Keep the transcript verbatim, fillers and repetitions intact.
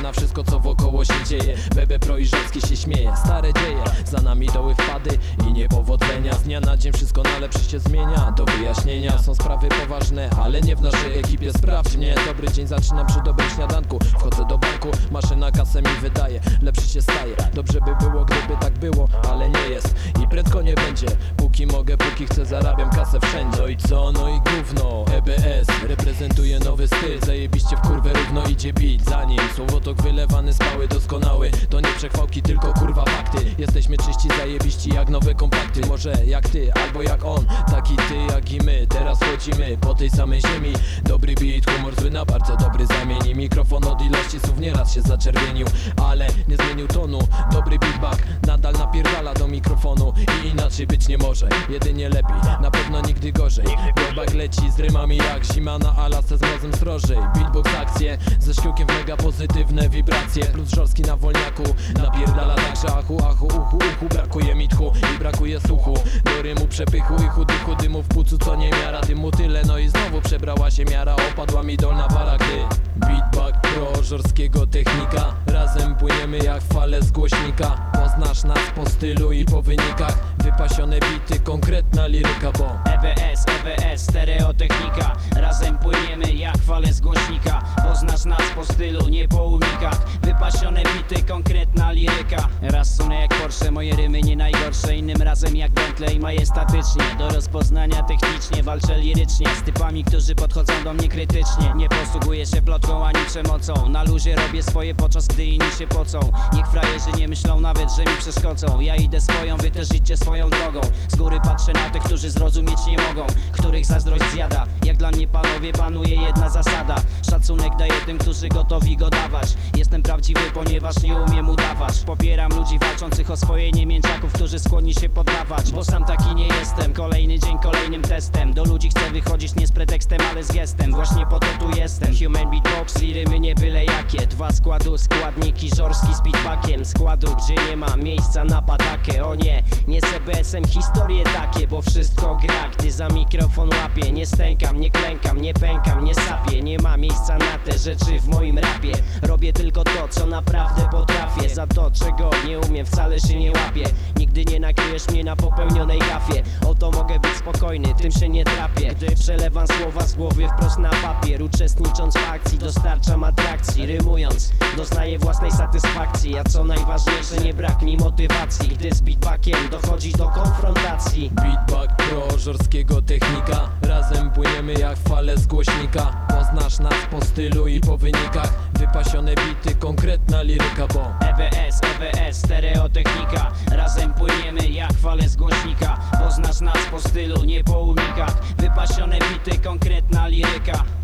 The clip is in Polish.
na wszystko co wokoło się dzieje. Bebe Pro i Żelski się śmieje, stare dzieje. Za nami doły wpady i niepowodzenia. Z dnia na dzień wszystko na lepsze się zmienia. Do wyjaśnienia są sprawy poważne, ale nie w naszej ekipie. Sprawdź mnie, dobry dzień zaczynam przy dobrym śniadanku. Wchodzę do banku, maszyna kasę mi wydaje, lepszy się staje. Dobrze by było gdyby tak było, ale nie jest i prędko nie będzie. Póki mogę, póki chcę, zarabiam kasę wszędzie. No i co? No i gówno. E B S reprezentuje nowy styl. Zajebiście w kurwę równo idzie beat. Zanim słowotok wylewany spały doskonały, to nie przechwałki, tylko kurwa fakty. Jesteśmy czyści, zajebiści jak nowe kompakty. Może jak ty, albo jak on, taki ty jak i my. Teraz chodzimy po tej samej ziemi. Dobry beat, humor zły na bardzo dobry zamieni. Mikrofon od ilości słów nieraz się zaczerwienił, ale nie zmienił tonu. Dobry beatback nadal napierdala do mikrofonu i inaczej być nie może. Jedynie lepiej, na pewno nigdy gorzej. Beatback leci z rymami jak zima na Alasce z mrozem srożej. Beatbox akcje ze szkiełkiem w mega pozytywne wibracje. Plus Żorski na wolniaku napierdala także achu, achu, uchu, uchu. Brakuje mi tchu i brakuje słuchu do rymu, przepychu i chudychu dymu w płucu, co nie miara dymu tyle. No i znowu przebrała się miara, opadła mi dolna para, gdy Beatback Pro Żorskiego technika. Razem płyniemy jak fale z głośnika. Poznasz nas po stylu i po wynikach. Wypasione bity, konkretna liryka, bo E B S, E B S, stereotechnika. Razem płyniemy jak fale z głośnika. Poznasz nas po stylu, nie po unikach. Wypasione bity, konkretna liryka. Raz sunę jak Porsche, moje rymy nie najgorsze. Innym razem jak Bentley, majestatycznie. Do rozpoznania technicznie, walczę lirycznie z typami, którzy podchodzą do mnie krytycznie. Nie posługuję się plotką ani przemocą. Na luzie robię swoje, podczas gdy inni się pocą. Niech frajerzy nie myślą nawet, że mi przeszkodzą. Ja idę swoją, wy też idźcie swoją drogą. Z góry patrzę na tych, którzy zrozumieć nie mogą, których zazdrość zjada. Jak dla mnie panowie panuje jedna zasada. Szacunek daję tym, którzy gotowi go dawać. Jestem prawdziwy, ponieważ nie umiem udawać. Popieram ludzi walczących o swoje, nie mięczaków, którzy skłonni się poddawać. Bo sam taki nie jestem, kolejny dzień kolejnym testem. Do ludzi chcę wychodzić nie z pretekstem, ale z gestem. Właśnie po to tu jestem. Human beatbox i rymy nie byle jakie. Dwa składu, składniki, Żorski z beatbackiem. Składu, gdzie nie ma miejsca na patakę. O nie, nie z E B S-em historie takie, bo wszystko gra, gdy za mikrofon łapię. Nie stękam, nie klękam, nie pękam, nie sapię. Nie ma miejsca na te rzeczy w moim rapie. Robię tylko to, co naprawdę potrafię. Za to, czego nie umiem, wcale się nie łapię. Nigdy nie nakryjesz mnie na popełnionej gafie. Oto mogę być spokojny, tym się nie trapię. Gdy przelewam słowa z głowy wprost na papier. Uczestnicząc w akcji, dostarczam atrakcji. Rymując, doznaję własnej satysfakcji. A co najważniejsze, nie brak mi motywacji. Gdy z beatbackiem dochodzi do konfrontacji. Beatback Pro Żorskiego technika. Razem płyniemy jak fale z głośnika. Poznasz nas po stylu i po wynikach. Wypasione bity, konkretna liryka, bo E B S, E B S, stereotechnika. Razem płyniemy jak fale z głośnika. Poznasz nas po stylu, nie po unikach. Wypasione bity, konkretna liryka.